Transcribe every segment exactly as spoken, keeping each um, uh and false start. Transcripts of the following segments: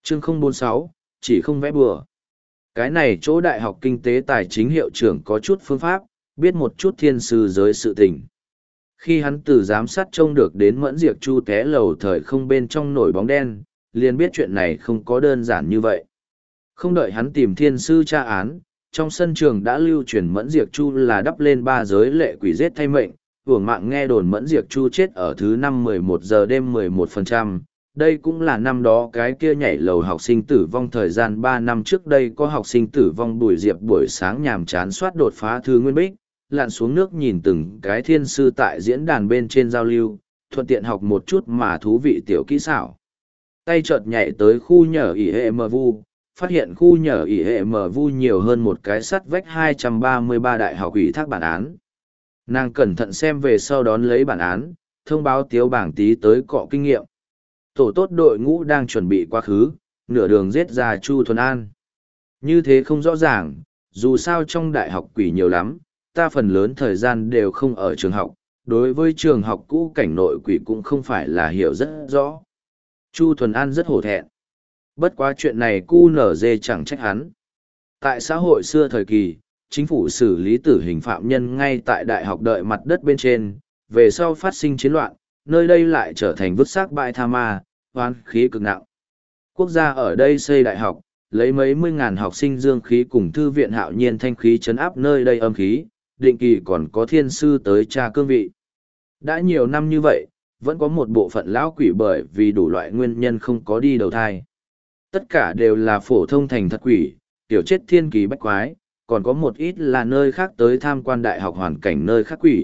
Chương không bốn sáu, chỉ không vẽ bừa. Cái này chỗ đại học kinh tế tài chính hiệu trưởng có chút phương pháp, biết một chút thiên sư giới sự tình. Khi hắn từ giám sát trông được đến Mẫn Diệp Chu té lầu thời không bên trong nổi bóng đen, liền biết chuyện này không có đơn giản như vậy. Không đợi hắn tìm thiên sư tra án, trong sân trường đã lưu truyền Mẫn Diệp Chu là đắp lên ba giới lệ quỷ giết thay mệnh, hưởng mạng nghe đồn Mẫn Diệp Chu chết ở thứ năm mười một giờ đêm mười một phần trăm. Đây cũng là năm đó cái kia nhảy lầu học sinh tử vong thời gian ba năm trước đây có học sinh tử vong Bùi Diệp buổi sáng nhàm chán soát đột phá thư nguyên bích, lặn xuống nước nhìn từng cái thiên sư tại diễn đàn bên trên giao lưu, thuận tiện học một chút mà thú vị tiểu kỹ xảo. Tay chợt nhảy tới khu nhở ỉ hệ mờ vu, phát hiện khu nhở ỉ hệ mờ vu nhiều hơn một cái sắt vách hai trăm ba mươi ba đại học ủy thác bản án. Nàng cẩn thận xem về sau đón lấy bản án, thông báo tiếu bảng tí tới cọ kinh nghiệm. Tổ tốt đội ngũ đang chuẩn bị quá khứ, nửa đường giết ra Chu Thuần An. Như thế không rõ ràng, dù sao trong đại học quỷ nhiều lắm, ta phần lớn thời gian đều không ở trường học, đối với trường học cũ cảnh nội quỷ cũng không phải là hiểu rất rõ. Chu Thuần An rất hổ thẹn. Bất quá chuyện này cu nở dê chẳng trách hắn. Tại xã hội xưa thời kỳ, chính phủ xử lý tử hình phạm nhân ngay tại đại học đợi mặt đất bên trên, về sau phát sinh chiến loạn, nơi đây lại trở thành vứt xác bãi tha ma, hoán khí cực nặng. Quốc gia ở đây xây đại học, lấy mấy mươi ngàn học sinh dương khí cùng thư viện hạo nhiên thanh khí chấn áp nơi đây âm khí, định kỳ còn có thiên sư tới tra cương vị. Đã nhiều năm như vậy, vẫn có một bộ phận lão quỷ bởi vì đủ loại nguyên nhân không có đi đầu thai. Tất cả đều là phổ thông thành thật quỷ, tiểu chết thiên kỳ bách quái, còn có một ít là nơi khác tới tham quan đại học hoàn cảnh nơi khác quỷ.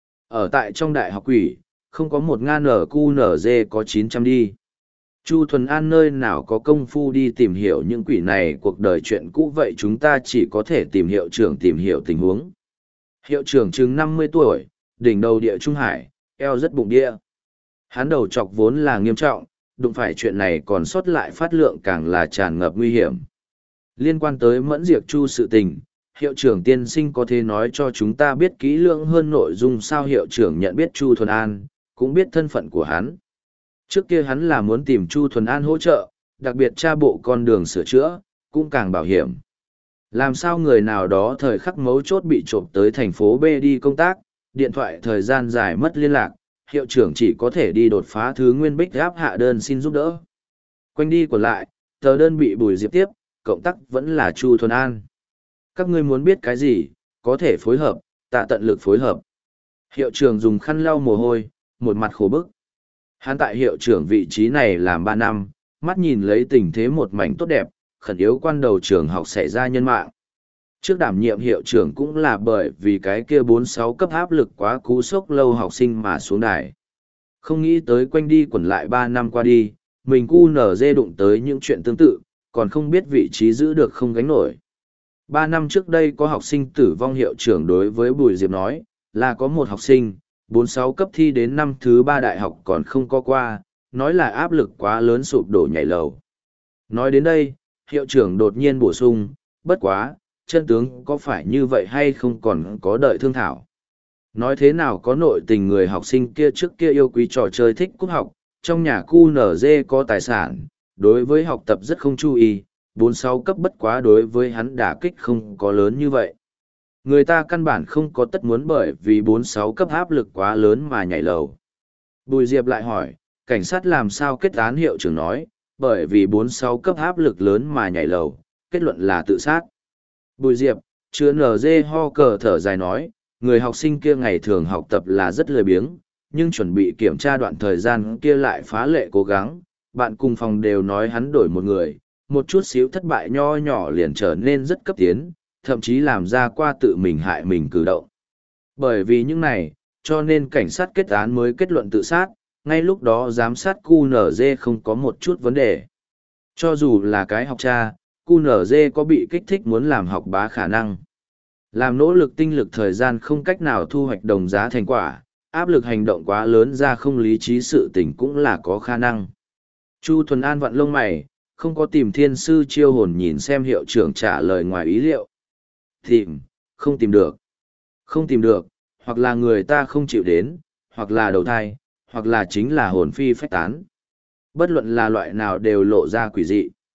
Ở tại trong đại học quỷ, không có một ngàn nở cu nở dê có chín trăm đi. Chu Thuần An nơi nào có công phu đi tìm hiểu những quỷ này cuộc đời chuyện cũ, vậy chúng ta chỉ có thể tìm hiệu trưởng tìm hiểu tình huống. Hiệu trưởng chừng năm mươi tuổi, đỉnh đầu địa trung hải, eo rất bụng địa. Hắn đầu chọc vốn là nghiêm trọng, đụng phải chuyện này còn sót lại phát lượng càng là tràn ngập nguy hiểm. Liên quan tới Mẫn Diệp Chu sự tình, hiệu trưởng tiên sinh có thể nói cho chúng ta biết kỹ lưỡng hơn nội dung sao? Hiệu trưởng nhận biết Chu Thuần An, cũng biết thân phận của hắn. Trước kia hắn là muốn tìm Chu Thuần An hỗ trợ, đặc biệt tra bộ con đường sửa chữa, cũng càng bảo hiểm. Làm sao người nào đó thời khắc mấu chốt bị trộm tới thành phố B đi công tác, điện thoại thời gian dài mất liên lạc, hiệu trưởng chỉ có thể đi đột phá thứ nguyên bích gáp hạ đơn xin giúp đỡ. Quanh đi còn lại, tờ đơn bị Bùi Diệp tiếp, cộng tác vẫn là Chu Thuần An. Các ngươi muốn biết cái gì, có thể phối hợp, tạ tận lực phối hợp. Hiệu trưởng dùng khăn lau mồ hôi, một mặt khổ bức. Hắn tại hiệu trưởng vị trí này làm ba năm, mắt nhìn lấy tình thế một mảnh tốt đẹp, khẩn yếu quan đầu trường học xảy ra nhân mạng. Trước đảm nhiệm hiệu trưởng cũng là bởi vì cái kia bốn sáu cấp áp lực quá cú sốc lâu học sinh mà xuống đài. Không nghĩ tới quanh đi quẩn lại ba năm qua đi, mình cu nở dê đụng tới những chuyện tương tự, còn không biết vị trí giữ được không gánh nổi. Ba năm trước đây có học sinh tử vong, hiệu trưởng đối với Bùi Diệp nói, là có một học sinh, bốn sáu cấp thi đến năm thứ ba đại học còn không có qua, nói là áp lực quá lớn sụp đổ nhảy lầu. Nói đến đây, hiệu trưởng đột nhiên bổ sung, bất quá, chân tướng có phải như vậy hay không còn có đợi thương thảo. Nói thế nào có nội tình người học sinh kia trước kia yêu quý trò chơi thích cúp học, trong nhà cu nở dê có tài sản, đối với học tập rất không chú ý, bốn sáu cấp bất quá đối với hắn đả kích không có lớn như vậy. Người ta căn bản không có tất muốn bởi vì bốn sáu cấp áp lực quá lớn mà nhảy lầu. Bùi Diệp lại hỏi, cảnh sát làm sao kết án? Hiệu trưởng nói, bởi vì bốn sáu cấp áp lực lớn mà nhảy lầu, kết luận là tự sát. Bùi Diệp, chứa nở dê ho cờ thở dài nói, người học sinh kia ngày thường học tập là rất lười biếng, nhưng chuẩn bị kiểm tra đoạn thời gian kia lại phá lệ cố gắng, bạn cùng phòng đều nói hắn đổi một người, một chút xíu thất bại nho nhỏ liền trở nên rất cấp tiến, thậm chí làm ra qua tự mình hại mình cử động. Bởi vì những này, cho nên cảnh sát kết án mới kết luận tự sát, ngay lúc đó giám sát cu nở dê không có một chút vấn đề. Cho dù là cái học cha, cu nở dê có bị kích thích muốn làm học bá khả năng. Làm nỗ lực tinh lực thời gian không cách nào thu hoạch đồng giá thành quả, áp lực hành động quá lớn ra không lý trí sự tình cũng là có khả năng. Chu Thuần An vặn lông mày, không có tìm thiên sư chiêu hồn, nhìn xem hiệu trưởng trả lời ngoài ý liệu. Tìm, không tìm được. Không tìm được, hoặc là người ta không chịu đến, hoặc là đầu thai, hoặc là chính là hồn phi phách tán. Bất luận là loại nào đều lộ ra quỷ dị.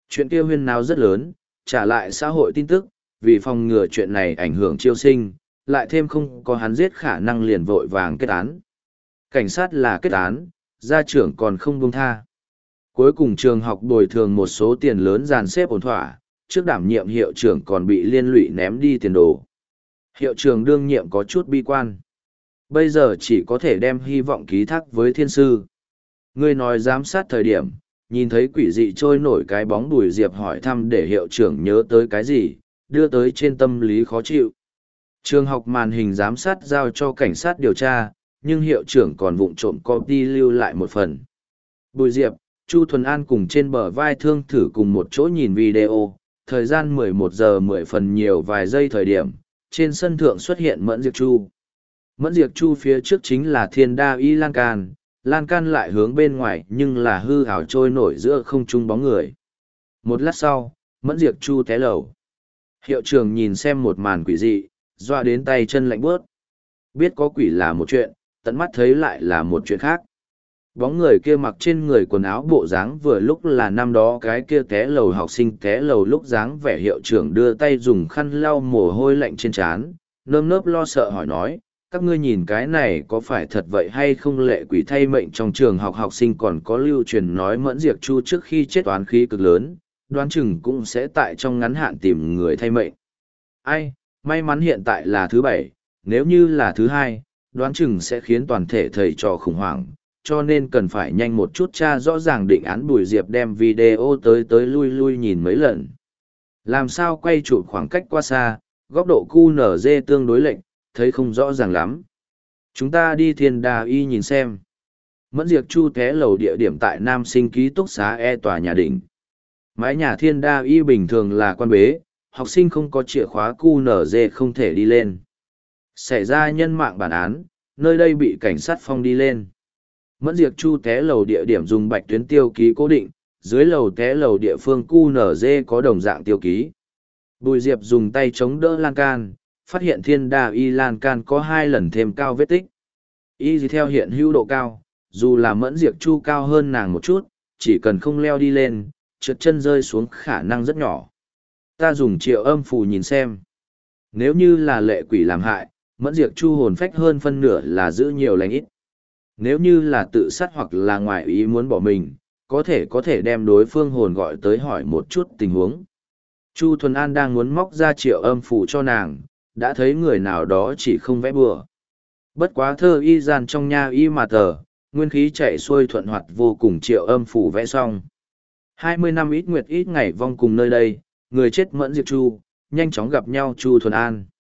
Chuyện kia huyên náo rất lớn, trả lại xã hội tin tức, vì phòng ngừa chuyện này ảnh hưởng chiêu sinh, lại thêm không có hắn giết khả năng liền vội vàng kết án. Cảnh sát là kết án, gia trưởng còn không buông tha. Cuối cùng trường học bồi thường một số tiền lớn dàn xếp ổn thỏa, trước đảm nhiệm hiệu trưởng còn bị liên lụy ném đi tiền đồ. Hiệu trưởng đương nhiệm có chút bi quan. Bây giờ chỉ có thể đem hy vọng ký thác với thiên sư. Ngươi nói giám sát thời điểm, nhìn thấy quỷ dị trôi nổi cái bóng Bùi Diệp hỏi thăm để hiệu trưởng nhớ tới cái gì, đưa tới trên tâm lý khó chịu. Trường học màn hình giám sát giao cho cảnh sát điều tra, nhưng hiệu trưởng còn vụng trộm copy lưu lại một phần. Bùi Diệp, Chu Thuần An cùng trên bờ vai thương thử cùng một chỗ nhìn video, thời gian mười một giờ mười phần nhiều vài giây thời điểm, trên sân thượng xuất hiện Mẫn Diệp Chu. Mẫn Diệp Chu phía trước chính là thiên đa y lan can, lan can lại hướng bên ngoài nhưng là hư ảo trôi nổi giữa không trung bóng người. Một lát sau, Mẫn Diệp Chu té lầu. Hiệu trưởng nhìn xem một màn quỷ dị, doa đến tay chân lạnh bước. Biết có quỷ là một chuyện, tận mắt thấy lại là một chuyện khác. Bóng người kia mặc trên người quần áo bộ dáng vừa lúc là năm đó cái kia té lầu học sinh té lầu lúc dáng vẻ. Hiệu trưởng đưa tay dùng khăn lau mồ hôi lạnh trên trán, nơm nớp lo sợ hỏi nói, các ngươi nhìn cái này có phải thật vậy hay không? Lệ quỷ thay mệnh trong trường học học sinh còn có lưu truyền nói Mẫn Diệp Chu trước khi chết oán khí cực lớn, đoán chừng cũng sẽ tại trong ngắn hạn tìm người thay mệnh. Ai, may mắn hiện tại là thứ bảy, nếu như là thứ hai, đoán chừng sẽ khiến toàn thể thầy trò khủng hoảng, cho nên cần phải nhanh một chút tra rõ ràng định án. Bùi Diệp đem video tới tới lui lui nhìn mấy lần. Làm sao quay chụp khoảng cách quá xa, góc độ quy en giê tương đối lệch, thấy không rõ ràng lắm. Chúng ta đi thiên đà y nhìn xem. Mẫn Diệp Chu té lầu địa điểm tại nam sinh ký túc xá E tòa nhà đỉnh. Mái nhà thiên đa y bình thường là quan bế, học sinh không có chìa khóa quy en giê không thể đi lên. Xảy ra nhân mạng bản án, nơi đây bị cảnh sát phong đi lên. Mẫn Diệp Chu té lầu địa điểm dùng bạch tuyến tiêu ký cố định, dưới lầu té lầu địa phương quy en giê có đồng dạng tiêu ký. Bùi Diệp dùng tay chống đỡ lan can, phát hiện thiên đa y lan can có hai lần thêm cao vết tích. Y gì theo hiện hữu độ cao, dù là Mẫn Diệp Chu cao hơn nàng một chút, chỉ cần không leo đi lên, trượt chân rơi xuống khả năng rất nhỏ. Ta dùng triệu âm phù nhìn xem. Nếu như là lệ quỷ làm hại, Mẫn Diệp Chu hồn phách hơn phân nửa là giữ nhiều lành ít. Nếu như là tự sát hoặc là ngoại ý muốn bỏ mình, có thể có thể đem đối phương hồn gọi tới hỏi một chút tình huống. Chu Thuần An đang muốn móc ra triệu âm phù cho nàng, đã thấy người nào đó chỉ không vẽ bừa. Bất quá thơ y gian trong nha y mà tờ, nguyên khí chạy xuôi thuận hoạt vô cùng. Triệu âm phù vẽ xong. Hai mươi năm ít nguyệt ít ngày vong cùng nơi đây, người chết Mẫn Diệp Chu, nhanh chóng gặp nhau. Chu Thuần An.